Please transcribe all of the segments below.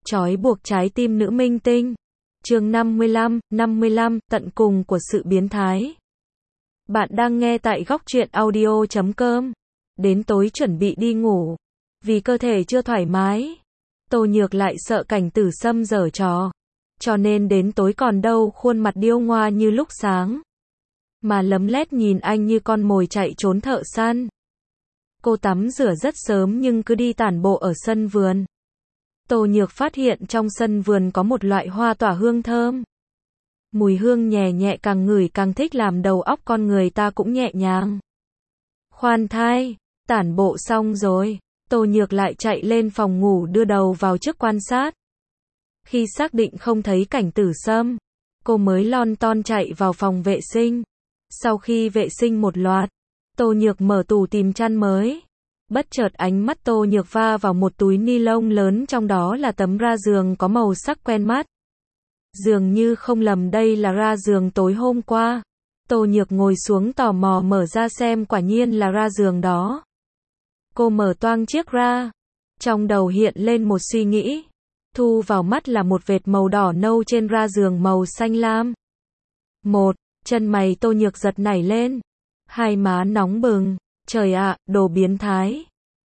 Trói buộc trái tim nữ minh tinh. Chương 55, tận cùng của sự biến thái. Bạn đang nghe tại góc truyện audio.com. Đến tối chuẩn bị đi ngủ. Vì cơ thể chưa thoải mái, Tô Nhược lại sợ Cảnh Tử Sâm giở trò. Cho nên đến tối còn đâu khuôn mặt điêu ngoa như lúc sáng. Mà lấm lét nhìn anh như con mồi chạy trốn thợ săn. Cô tắm rửa rất sớm nhưng cứ đi tản bộ ở sân vườn. Tô Nhược phát hiện trong sân vườn có một loại hoa tỏa hương thơm. Mùi hương nhẹ nhẹ càng ngửi càng thích làm đầu óc con người ta cũng nhẹ nhàng. Khoan thai, tản bộ xong rồi, Tô Nhược lại chạy lên phòng ngủ đưa đầu vào trước quan sát. Khi xác định không thấy Cảnh Tử Sâm, cô mới lon ton chạy vào phòng vệ sinh. Sau khi vệ sinh một loạt, Tô Nhược mở tủ tìm chăn mới. Bất chợt ánh mắt Tô Nhược va vào một túi ni lông lớn, trong đó là tấm ra giường có màu sắc quen mắt. Dường như không lầm đây là ra giường tối hôm qua. Tô Nhược ngồi xuống tò mò mở ra xem, quả nhiên là ra giường đó. Cô mở toang chiếc ra. Trong đầu hiện lên một suy nghĩ. Thu vào mắt là một vệt màu đỏ nâu trên ra giường màu xanh lam. Chân mày Tô Nhược giật nảy lên. Hai má nóng bừng. Trời ạ, đồ biến thái.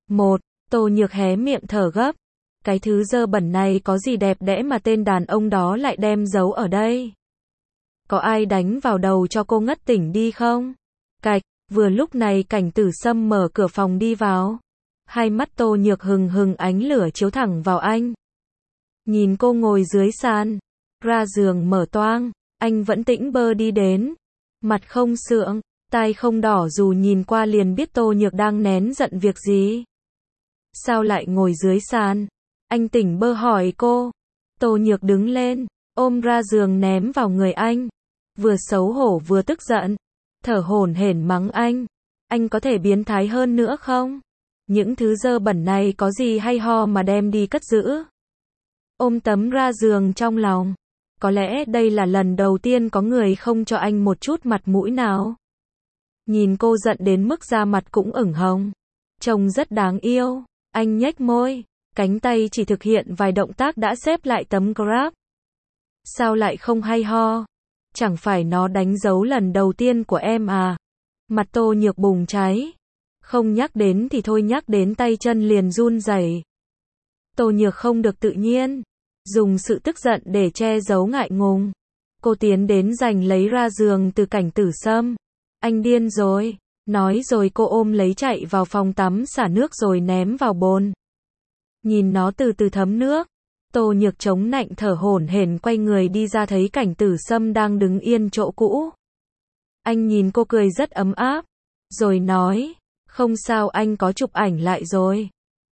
Tô Nhược hé miệng thở gấp. Cái thứ dơ bẩn này có gì đẹp đẽ mà tên đàn ông đó lại đem giấu ở đây? Có ai đánh vào đầu cho cô ngất tỉnh đi không? Cạch, vừa lúc này Cảnh Tử Sâm mở cửa phòng đi vào. Hai mắt Tô Nhược hừng hừng ánh lửa chiếu thẳng vào anh. Nhìn cô ngồi dưới sàn, ra giường mở toang, anh vẫn tĩnh bơ đi đến. Mặt không sượng, tai không đỏ, dù nhìn qua liền biết Tô Nhược đang nén giận việc gì. Sao lại ngồi dưới sàn? Anh tỉnh bơ hỏi cô. Tô Nhược đứng lên, ôm ra giường ném vào người anh. Vừa xấu hổ vừa tức giận, thở hổn hển mắng anh. Anh có thể biến thái hơn nữa không? Những thứ dơ bẩn này có gì hay ho mà đem đi cất giữ? Ôm tấm ra giường trong lòng. Có lẽ đây là lần đầu tiên có người không cho anh một chút mặt mũi nào. Nhìn cô giận đến mức da mặt cũng ửng hồng. Trông rất đáng yêu. Anh nhếch môi, cánh tay chỉ thực hiện vài động tác đã xếp lại tấm grab. Sao lại không hay ho? Chẳng phải nó đánh dấu lần đầu tiên của em à? Mặt Tô Nhược bùng cháy. Không nhắc đến thì thôi, nhắc đến tay chân liền run rẩy. Tô Nhược không được tự nhiên, dùng sự tức giận để che giấu ngại ngùng. Cô tiến đến giành lấy ra giường từ Cảnh Tử Sâm. Anh điên rồi. Nói rồi cô ôm lấy chạy vào phòng tắm xả nước rồi ném vào bồn. Nhìn nó từ từ thấm nước, Tô Nhược chống nạnh thở hổn hển quay người đi ra thấy Cảnh Tử Sâm đang đứng yên chỗ cũ. Anh nhìn cô cười rất ấm áp, rồi nói, không sao, anh có chụp ảnh lại rồi.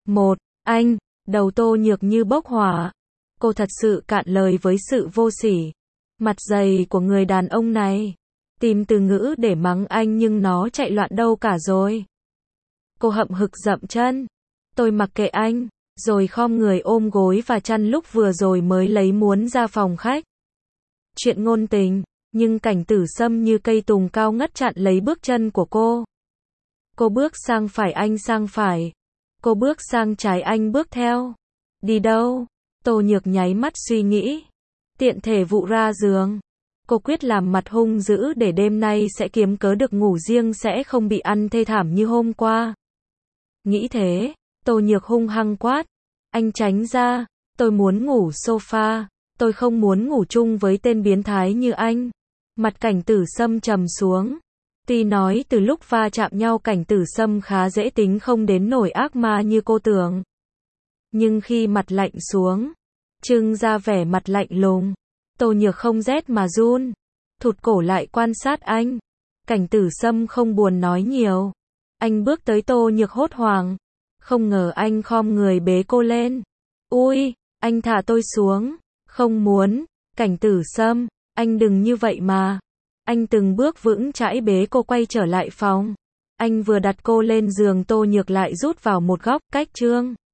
Anh, đầu Tô Nhược như bốc hỏa. Cô thật sự cạn lời với sự vô sỉ, mặt dày của người đàn ông này. Tìm từ ngữ để mắng anh nhưng nó chạy loạn đâu cả rồi. Cô hậm hực dậm chân. Tôi mặc kệ anh, rồi khom người ôm gối và chăn lúc vừa rồi mới lấy muốn ra phòng khách. Chuyện ngôn tình, nhưng Cảnh Tử Sâm như cây tùng cao ngất chặn lấy bước chân của cô. Cô bước sang phải, anh sang phải. Cô bước sang trái, anh bước theo. Đi đâu? Tô Nhược nháy mắt suy nghĩ. Tiện thể vụ ra giường. Cô quyết làm mặt hung dữ để đêm nay sẽ kiếm cớ được ngủ riêng, sẽ không bị ăn thê thảm như hôm qua. Nghĩ thế, Tô Nhược hung hăng quát. Anh tránh ra, tôi muốn ngủ sofa, tôi không muốn ngủ chung với tên biến thái như anh. Mặt Cảnh Tử Sâm trầm xuống. Tuy nói từ lúc va chạm nhau Cảnh Tử Sâm khá dễ tính, không đến nổi ác ma như cô tưởng. Nhưng khi mặt lạnh xuống, trưng ra vẻ mặt lạnh lùng, Tô Nhược không rét mà run, thụt cổ lại quan sát anh. Cảnh Tử Sâm không buồn nói nhiều. Anh bước tới Tô Nhược hốt hoảng. Không ngờ anh khom người bế cô lên. Ui, anh thả tôi xuống. Không muốn. Cảnh Tử Sâm, anh đừng như vậy mà. Anh từng bước vững chãi bế cô quay trở lại phòng. Anh vừa đặt cô lên giường, Tô Nhược lại rút vào một góc, cách chương.